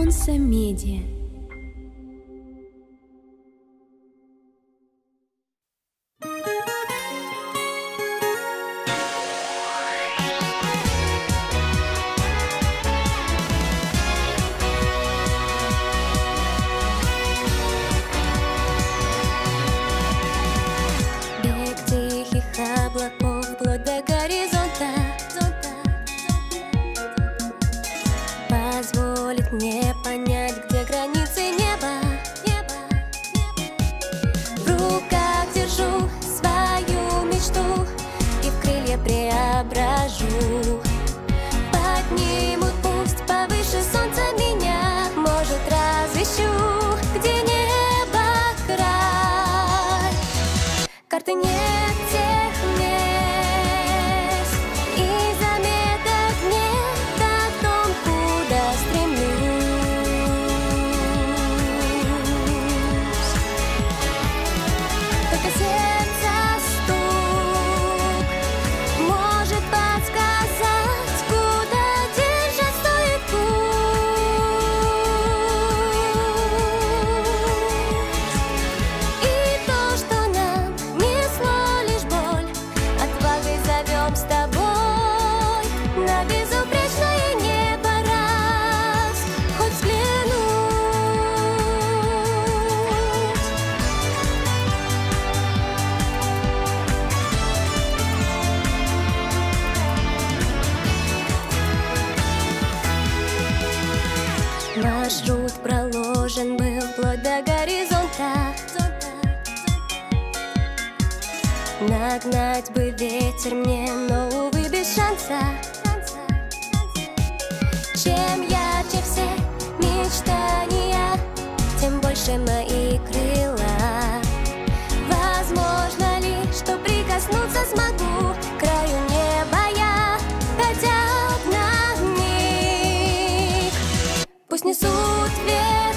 Солнце медиа. Бег тихих облаков вплоть до горизонта позволит мне понять, где границы неба. В руках держу свою мечту и в крылья преображу. Поднимут пусть повыше солнца меня, может, разыщу, где небо край. Карты нет тех мест и заметок нет о том, куда стремлюсь. Только сердце стук может подсказать, куда держать стоит путь. И то, что нам несло лишь боль, отвагой зовем с тобой на безупречное небо раз хоть взглянуть. Маршрут проложен был вплоть до горизонта. Нагнать бы ветер мне, но, увы, без шанса. Чем ярче все мечтания, тем больше мои крыла. Возможно ли, что прикоснуться смогу к краю неба я хотя б на миг? Пусть несут ветер